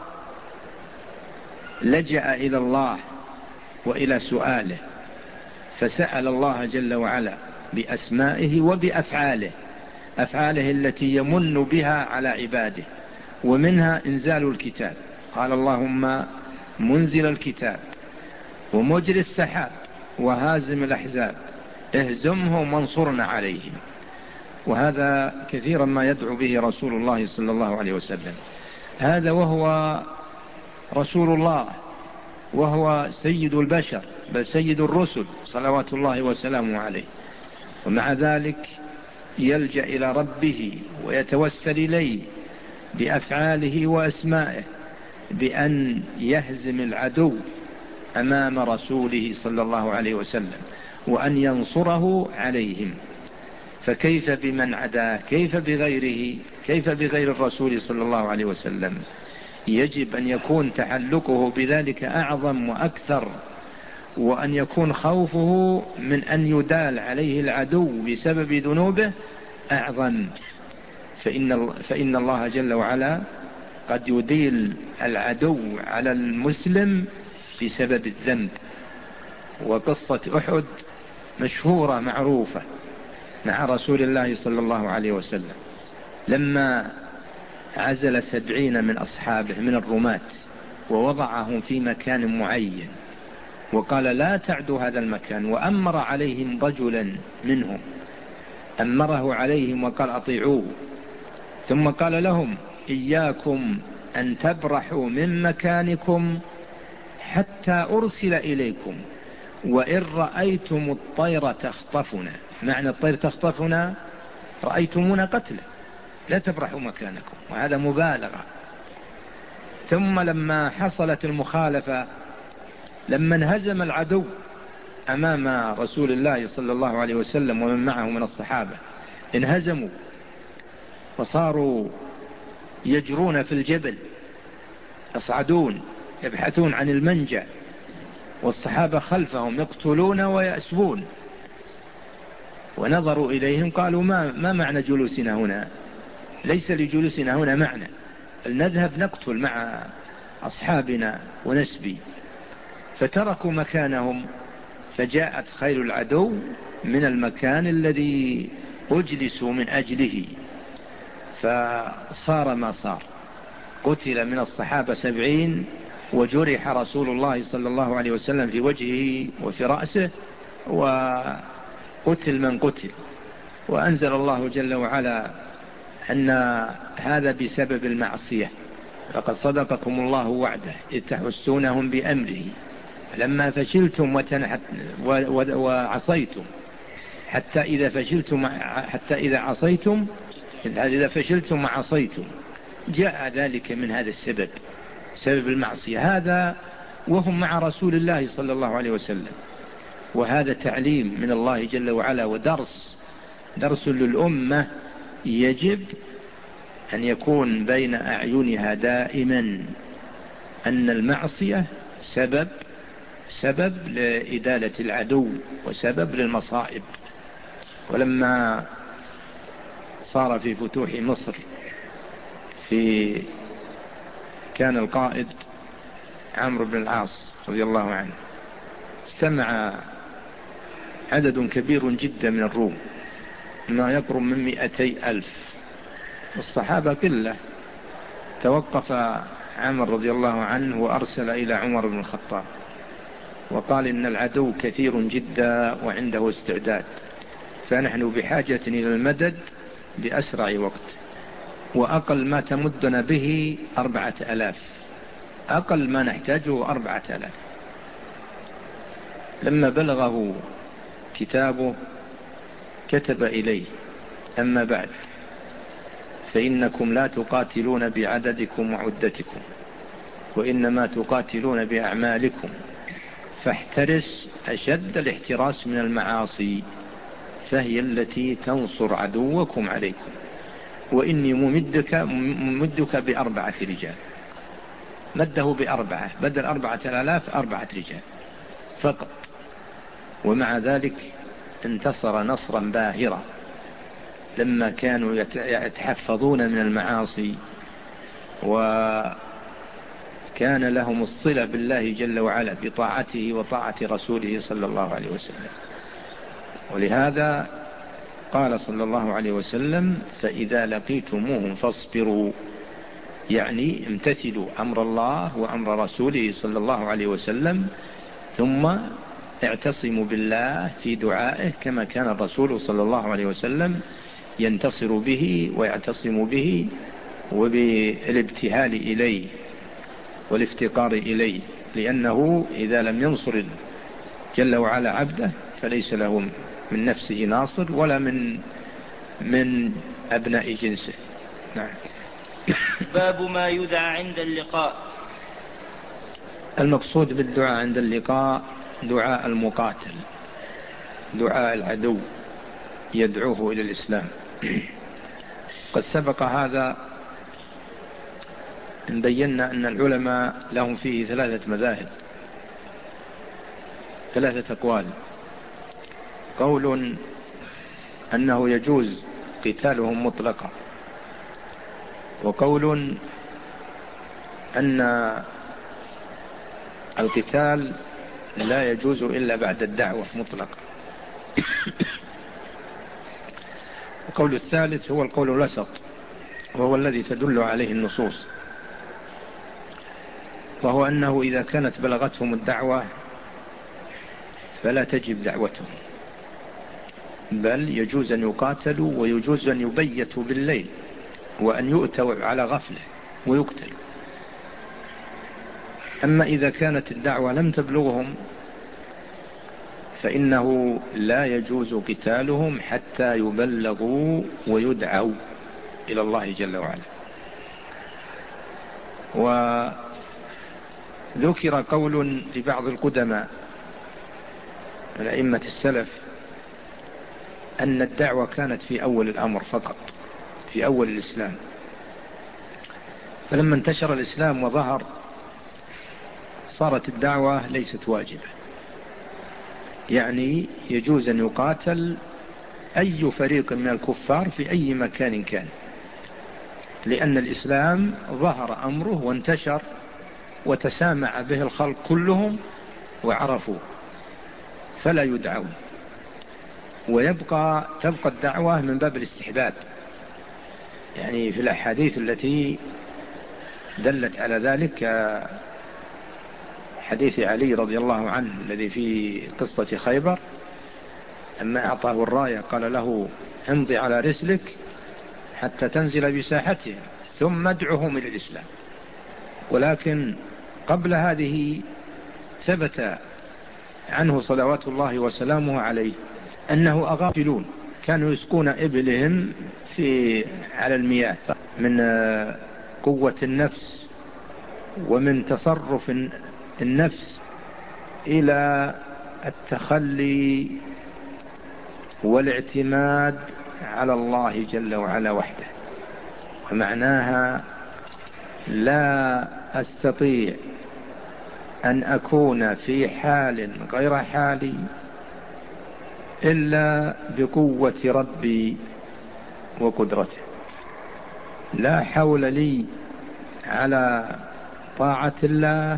لجأ إلى الله وإلى سؤاله، فسأل الله جل وعلا بأسمائه وبأفعاله، أفعاله التي يمن بها على عباده، ومنها إنزال الكتاب. قال: اللهم منزل الكتاب ومجري السحاب وهازم الأحزاب اهزمهم وانصرنا عليهم. وهذا كثيرا ما يدعو به رسول الله صلى الله عليه وسلم، هذا وهو رسول الله وهو سيد البشر بل سيد الرسل صلوات الله وسلامه عليه، ومع ذلك يلجأ إلى ربه ويتوسل إليه بأفعاله وأسمائه بأن يهزم العدو أمام رسوله صلى الله عليه وسلم، وأن ينصره عليهم. فكيف بمن عداه؟ كيف بغيره؟ كيف بغير الرسول صلى الله عليه وسلم؟ يجب أن يكون تحلقه بذلك أعظم وأكثر، وأن يكون خوفه من أن يدال عليه العدو بسبب ذنوبه أعظم. فإن, فإن الله جل وعلا قد يديل العدو على المسلم بسبب الذنب. وقصة أحد مشهورة معروفة مع رسول الله صلى الله عليه وسلم، لما عزل سبعين من أصحابه من الرماة ووضعهم في مكان معين وقال لا تعدوا هذا المكان، وأمر عليهم رجلا منهم أمره عليهم وقال أطيعوه، ثم قال لهم إياكم أن تبرحوا من مكانكم حتى أرسل إليكم، وإن رأيتم الطير تخطفنا. معنى الطير تخطفنا رأيتمونا قتله، لا تبرحوا مكانكم، وهذا مبالغة. ثم لما حصلت المخالفة، لما انهزم العدو أمام رسول الله صلى الله عليه وسلم ومن معه من الصحابة، انهزموا وصاروا يجرون في الجبل، يصعدون يبحثون عن المنجا، والصحابة خلفهم يقتلون ويأسبون. ونظروا إليهم قالوا ما, ما معنى جلوسنا هنا؟ ليس لجلوسنا هنا معنى، نذهب نقتل مع أصحابنا ونسبي. فتركوا مكانهم، فجاءت خيل العدو من المكان الذي أجلسوا من أجله، فصار ما صار. قتل من الصحابة سبعين، وجرح رسول الله صلى الله عليه وسلم في وجهه وفي رأسه، وقتل من قتل. وأنزل الله جل وعلا أن هذا بسبب المعصية، لقد صدقكم الله وعده إذ تحسونهم بأمره لما فشلتم وعصيتم حتى إذا فشلتم حتى إذا عصيتم إذا فشلتم وعصيتم. جاء ذلك من هذا السبب، سبب المعصية هذا، وهم مع رسول الله صلى الله عليه وسلم. وهذا تعليم من الله جل وعلا ودرس درس للأمة، يجب أن يكون بين أعينها دائما أن المعصية سبب سبب لإدالة العدو وسبب للمصائب. ولما صار في فتوح مصر، في كان القائد عمرو بن العاص رضي الله عنه، استمع عدد كبير جدا من الروم، ما يقرب من مئتي ألف، والصحابة قلة. توقف عمرو رضي الله عنه وأرسل إلى عمر بن الخطاب وقال إن العدو كثير جدا وعنده استعداد، فنحن بحاجة إلى المدد بأسرع وقت، وأقل ما تمدنا به أربعة ألاف، أقل ما نحتاجه أربعة ألاف. لما بلغه كتابه كتب إليه: أما بعد، فإنكم لا تقاتلون بعددكم وعدتكم، وإنما تقاتلون بأعمالكم، فاحترس أشد الاحتراس من المعاصي، فهي التي تنصر عدوكم عليكم، وإني ممدك, ممدك بأربعة رجال. مده بأربعة، بدل أربعة آلاف أربعة رجال فقط. ومع ذلك انتصر نصرا باهرا، لما كانوا يتحفظون من المعاصي وكان لهم الصلة بالله جل وعلا بطاعته وطاعة رسوله صلى الله عليه وسلم. ولهذا قال صلى الله عليه وسلم: فإذا لقيتموهم فاصبروا، يعني امتثلوا أمر الله وأمر رسوله صلى الله عليه وسلم، ثم اعتصموا بالله في دعائه، كما كان الرسول صلى الله عليه وسلم ينتصر به ويعتصم به وبالابتهال إليه والافتقار إليه، لأنه إذا لم ينصر جل وعلا عبده فليس له من نفسه ناصر ولا من من أبناء جنسه. نعم. باب ما يدعى عند اللقاء. المقصود بالدعاء عند اللقاء دعاء المقاتل، دعاء العدو يدعوه إلى الإسلام. قد سبق هذا أن بينا أن العلماء لهم فيه ثلاثة مذاهب، ثلاثة أقوال. قول أنه يجوز قتالهم مطلقا، وقول أن القتال لا يجوز إلا بعد الدعوة مطلقا. القول الثالث هو القول الوسط، وهو الذي تدل عليه النصوص، وهو أنه إذا كانت بلغتهم الدعوة فلا تجب دعوتهم، بل يجوز أن يقاتلوا ويجوز أن يبيتوا بالليل وأن يؤتوا على غفلة ويقتلوا. أما إذا كانت الدعوة لم تبلغهم فإنه لا يجوز قتالهم حتى يبلغوا ويدعوا إلى الله جل وعلا. وذكر قول لبعض القدماء من أئمة السلف أن الدعوة كانت في أول الأمر فقط، في أول الإسلام، فلما انتشر الإسلام وظهر صارت الدعوة ليست واجبة، يعني يجوز أن يقاتل أي فريق من الكفار في أي مكان كان، لأن الإسلام ظهر أمره وانتشر وتسامع به الخلق كلهم وعرفوا، فلا يدعون. ويبقى تبقى الدعوة من باب الاستحباب، يعني في الأحاديث التي دلت على ذلك حديث علي رضي الله عنه الذي في قصة خيبر، لما أعطاه الراية قال له امضي على رسلك حتى تنزل بساحتهم ثم ادعهم إلى الإسلام. ولكن قبل هذه ثبت عنه صلوات الله وسلامه عليه أنه أغافلون كانوا يسقون إبلهم في على المياه من قوة النفس ومن تصرف النفس إلى التخلي والاعتماد على الله جل وعلا وحده. ومعناها لا أستطيع أن أكون في حال غير حالي إلا بقوة ربي وقدرته، لا حول لي على طاعة الله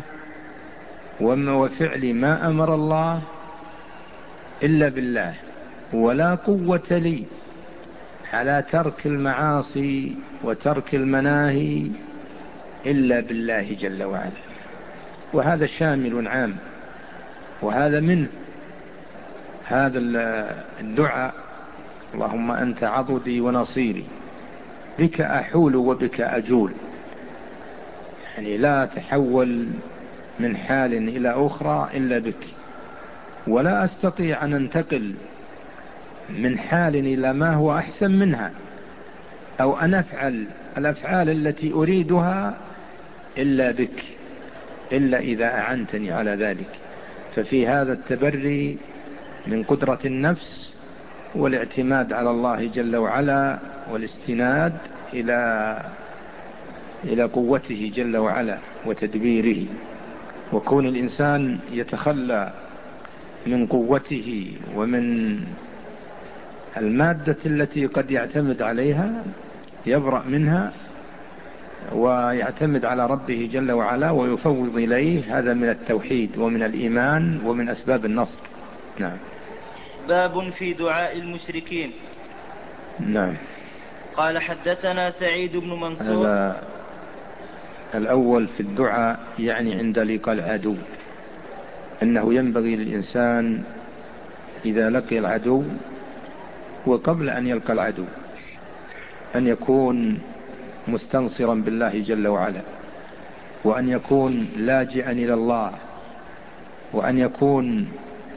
وفعل ما أمر الله إلا بالله، ولا قوة لي على ترك المعاصي وترك المناهي إلا بالله جل وعلا. وهذا شامل عام، وهذا منه هذا الدعاء: اللهم أنت عضدي ونصيري، بك أحول وبك أجول. يعني لا تحول من حال إلى أخرى إلا بك، ولا أستطيع أن أنتقل من حال إلى ما هو أحسن منها، أو أن أفعل الأفعال التي أريدها إلا بك، إلا إذا أعنتني على ذلك. ففي هذا التبري من قدرة النفس والاعتماد على الله جل وعلا والاستناد إلى إلى قوته جل وعلا وتدبيره. وكون الإنسان يتخلى من قوته ومن المادة التي قد يعتمد عليها يبرأ منها ويعتمد على ربه جل وعلا ويفوض إليه، هذا من التوحيد ومن الإيمان ومن أسباب النصر. نعم. باب في دعاء المشركين. نعم. قال حدثنا سعيد بن منصور. هذا الأول في الدعاء يعني عند لقاء العدو، أنه ينبغي للإنسان إذا لقي العدو وقبل أن يلقى العدو أن يكون مستنصرا بالله جل وعلا، وأن يكون لاجئا إلى الله، وأن يكون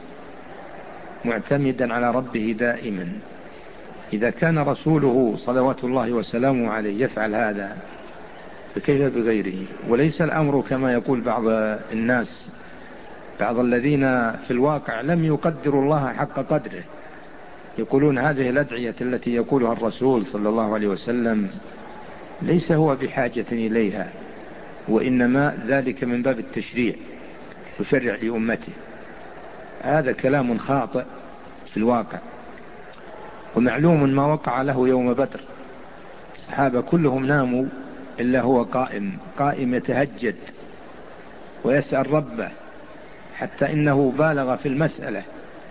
معتمدا على ربه دائما. إذا كان رسوله صلوات الله وسلامه عليه يفعل هذا فكيف بغيره؟ وليس الأمر كما يقول بعض الناس بعض الذين في الواقع لم يقدروا الله حق قدره، يقولون هذه الأدعية التي يقولها الرسول صلى الله عليه وسلم ليس هو بحاجة إليها، وإنما ذلك من باب التشريع، يشرع لأمته. هذا كلام خاطئ في الواقع، ومعلوم ما وقع له يوم بدر. الصحابة كلهم ناموا إلا هو قائم قائم يتهجد ويسأل ربه، حتى إنه بالغ في المسألة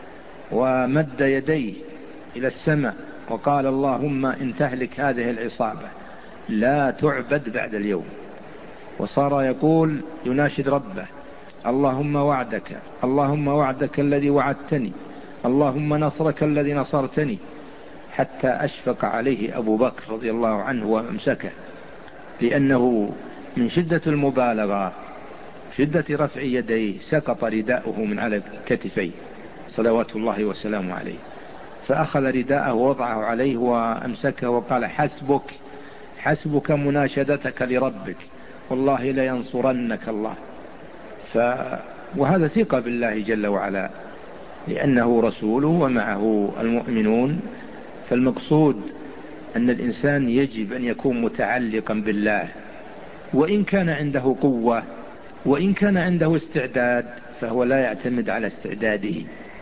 ومد يديه إلى السماء وقال اللهم إن تهلك هذه العصابة لا تعبد بعد اليوم. وصار يقول يناشد ربه اللهم وعدك، اللهم وعدك الذي وعدتني، اللهم نصرك الذي نصرتني، حتى أشفق عليه أبو بكر رضي الله عنه وأمسكه، لأنه من شدة المبالغة شدة رفع يديه سقط رداؤه من على كتفيه صلوات الله وسلامه عليه، فأخذ رداءه ووضعه عليه وأمسكه وقال حسبك حسبك مناشدتك لربك والله لينصرنك الله. ف... وهذا ثقة بالله جل وعلا، لأنه رسوله ومعه المؤمنون. فالمقصود أن الإنسان يجب أن يكون متعلقا بالله، وإن كان عنده قوة وإن كان عنده استعداد فهو لا يعتمد على استعداده.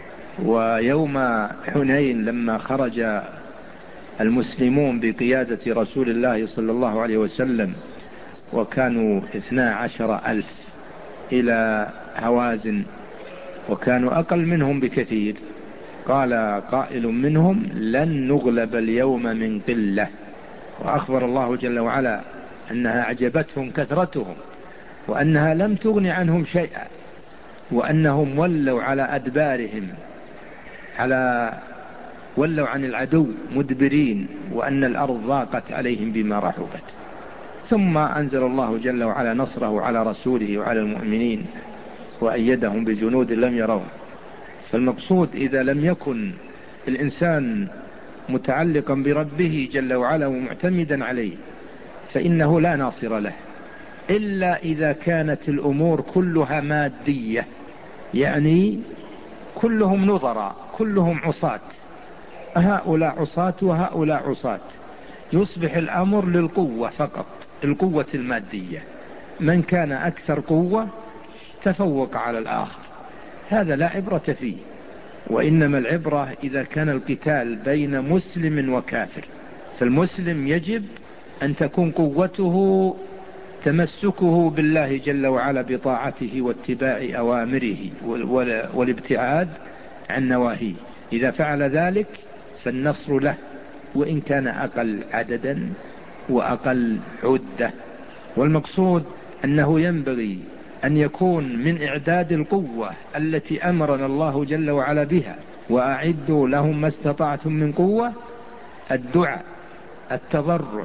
ويوم حنين لما خرج المسلمون بقيادة رسول الله صلى الله عليه وسلم وكانوا اثنا عشر ألف إلى هوازن وكانوا أقل منهم بكثير، قال قائل منهم لن نغلب اليوم من قلة، وأخبر الله جل وعلا أنها أعجبتهم كثرتهم وأنها لم تغن عنهم شيئا، وأنهم ولوا على أدبارهم على ولوا عن العدو مدبرين، وأن الأرض ضاقت عليهم بما رحبت. ثم أنزل الله جل وعلا نصره على رسوله وعلى المؤمنين وأيدهم بجنود لم يروا. فالمقصود إذا لم يكن الإنسان متعلقا بربه جل وعلا ومعتمدا عليه فإنه لا ناصر له، إلا إذا كانت الأمور كلها مادية، يعني كلهم نظراء كلهم عصاة، هؤلاء عصاة وهؤلاء عصاة، يصبح الأمر للقوة فقط، القوة المادية، من كان أكثر قوة تفوق على الآخر، هذا لا عبرة فيه. وإنما العبرة إذا كان القتال بين مسلم وكافر، فالمسلم يجب أن تكون قوته تمسكه بالله جل وعلا بطاعته واتباع أوامره والابتعاد عن نواهيه، إذا فعل ذلك فالنصر له وإن كان أقل عددا وأقل عدة. والمقصود أنه ينبغي أن يكون من إعداد القوة التي أمرنا الله جل وعلا بها، وأعدوا لهم ما استطعتم من قوة، الدعاء التضرع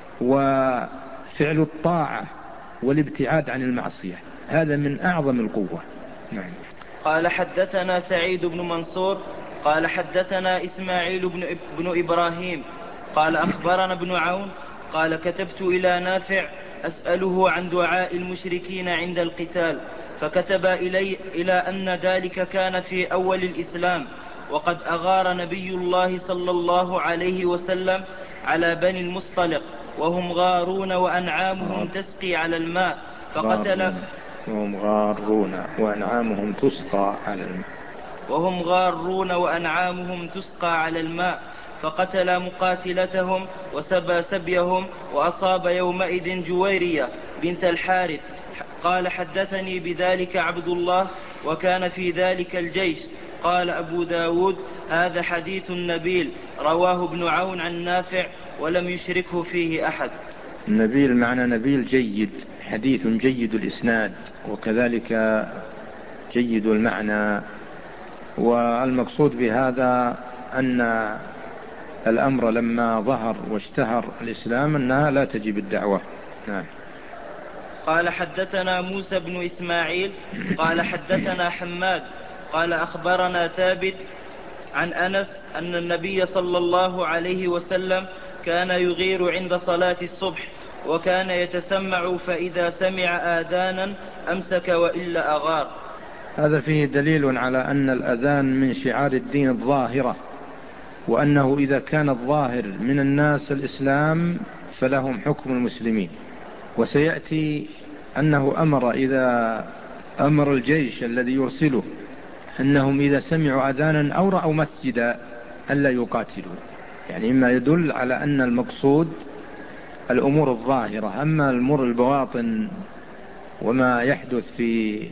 وفعل الطاعة والابتعاد عن المعصية، هذا من أعظم القوة. نعم. قال حدثنا سعيد بن منصور قال حدثنا إسماعيل بن, بن إبراهيم قال أخبرنا ابن عون قال كتبت إلى نافع أسأله عن دعاء المشركين عند القتال، فكتب إلي إلى أن ذلك كان في أول الإسلام، وقد أغار نبي الله صلى الله عليه وسلم على بني المصطلق وهم غارون وأنعامهم تسقي على الماء فقتل وهم غارون وأنعامهم تسقى على الماء وهم غارون وأنعامهم تسقى على الماء فقتل مقاتلتهم وسبى سبيهم، وأصاب يومئذ جويرية بنت الحارث. قال حدثني بذلك عبد الله وكان في ذلك الجيش. قال أبو داود هذا حديث نبيل رواه ابن عون عن نافع ولم يشركه فيه أحد. نبيل معنى نبيل جيد، حديث جيد الإسناد وكذلك جيد المعنى. والمقصود بهذا أن الأمر لما ظهر واشتهر الإسلام أنها لا تجب الدعوة. نعم. قال حدثنا موسى بن إسماعيل قال حدثنا حماد قال أخبرنا ثابت عن أنس أن النبي صلى الله عليه وسلم كان يغير عند صلاة الصبح، وكان يتسمع فإذا سمع آذانا أمسك وإلا أغار. هذا فيه دليل على أن الأذان من شعار الدين الظاهرة، وأنه إذا كان الظاهر من الناس الإسلام فلهم حكم المسلمين. وسيأتي أنه أمر إذا أمر الجيش الذي يرسله أنهم إذا سمعوا أذانا أو رأوا مسجدا ألا يقاتلوا، يعني ما يدل على أن المقصود الأمور الظاهرة. أما الأمور البواطن وما يحدث في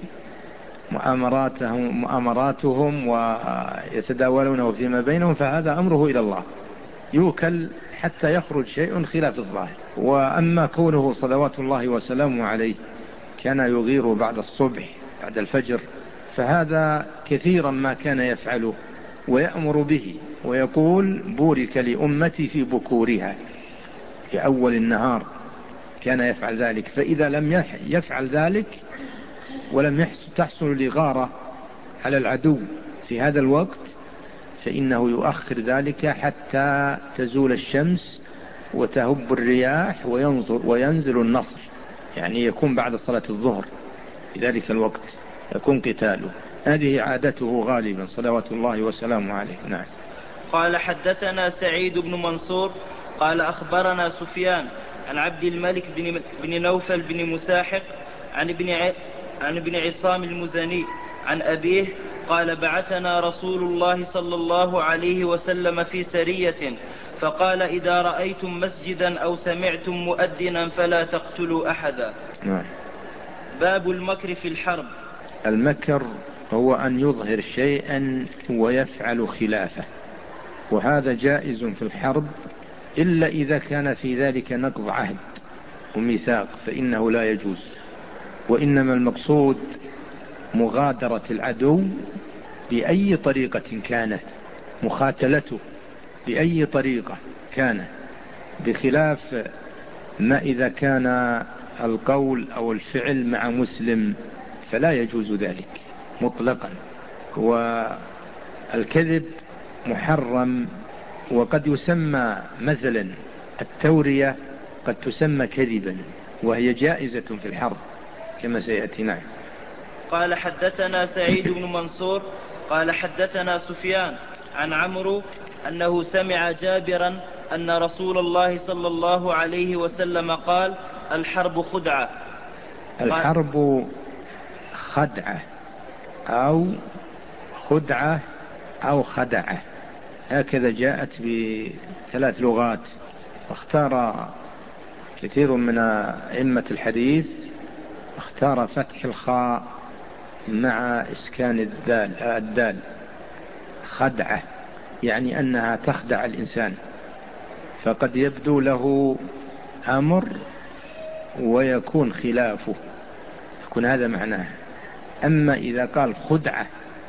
مؤامراتهم, مؤامراتهم ويتداولونه فيما بينهم فهذا أمره إلى الله، يوكل حتى يخرج شيء خلاف الظاهر. وأما كونه صلوات الله وسلامه عليه كان يغير بعد الصبح بعد الفجر، فهذا كثيرا ما كان يفعله ويأمر به، ويقول بورك لأمتي في بكورها، في أول النهار كان يفعل ذلك. فإذا لم يفعل ذلك ولم تحصل الإغارة على العدو في هذا الوقت فإنه يؤخر ذلك حتى تزول الشمس وتهب الرياح وينظر وينزل النصر، يعني يكون بعد صلاة الظهر في ذلك الوقت يكون قتاله. هذه عادته غالبا صلوات الله وسلامه عليه. نعم. قال حدثنا سعيد بن منصور قال أخبرنا سفيان عن عبد الملك بن, بن نوفل بن مساحق عن ابن, ع... عن ابن عصام المزني عن أبيه قال بعثنا رسول الله صلى الله عليه وسلم في سرية فقال إذا رأيتم مسجدا أو سمعتم مؤذنا فلا تقتلوا أحدا. نعم. باب المكر في الحرب. المكر هو أن يظهر شيئا ويفعل خلافه، وهذا جائز في الحرب إلا إذا كان في ذلك نقض عهد وميثاق فإنه لا يجوز. وإنما المقصود مغادرة العدو بأي طريقة كانت، مخاتلته بأي طريقة كانت، بخلاف ما إذا كان القول أو الفعل مع مسلم فلا يجوز ذلك مطلقا. والكذب محرم، وقد يسمى مثلا التورية قد تسمى كذبا وهي جائزة في الحرب كما سيأتي. نعم. قال حدثنا سعيد بن منصور قال حدثنا سفيان عن عمرو أنه سمع جابرا أن رسول الله صلى الله عليه وسلم قال الحرب خدعة. الحرب خدعة أو خدعة أو خدعة، هكذا جاءت بثلاث لغات. واختار كثير من أئمة الحديث اختار فتح الخاء مع إسكان الدال, الدال خدعة، يعني أنها تخدع الإنسان، فقد يبدو له أمر ويكون خلافه، يكون هذا معناه. أما إذا قال خدعة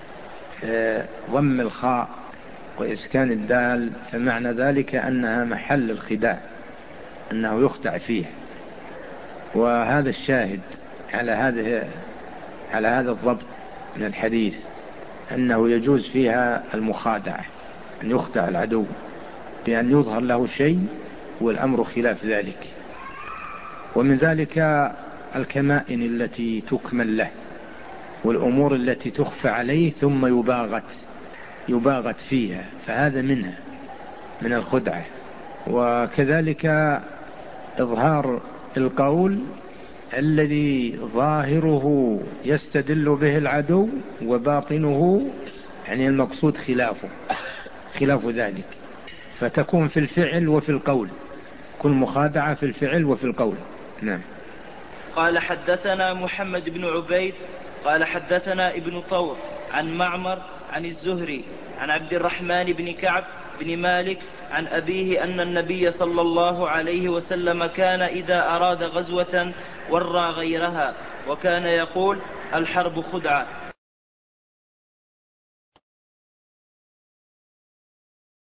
ضم الخاء وإسكان الدال فمعنى ذلك أنها محل الخداع، أنه يخدع فيه. وهذا الشاهد على هذا على هذا الضبط من الحديث أنه يجوز فيها المخادعة، أن يخدع العدو بأن يظهر له شيء والأمر خلاف ذلك. ومن ذلك الكمائن التي تكمل له والأمور التي تخفى عليه ثم يباغت يباغت فيها، فهذا منها من الخدعة. وكذلك إظهار القول الذي ظاهره يستدل به العدو وباطنه يعني المقصود خلافه خلاف ذلك، فتكون في الفعل وفي القول، كل مخادعة في الفعل وفي القول. نعم. قال حدثنا محمد بن عبيد قال حدثنا ابن طور عن معمر عن الزهري عن عبد الرحمن بن كعب بن مالك عن أبيه أن النبي صلى الله عليه وسلم كان إذا أراد غزوة ورى غيرها وكان يقول الحرب خدعة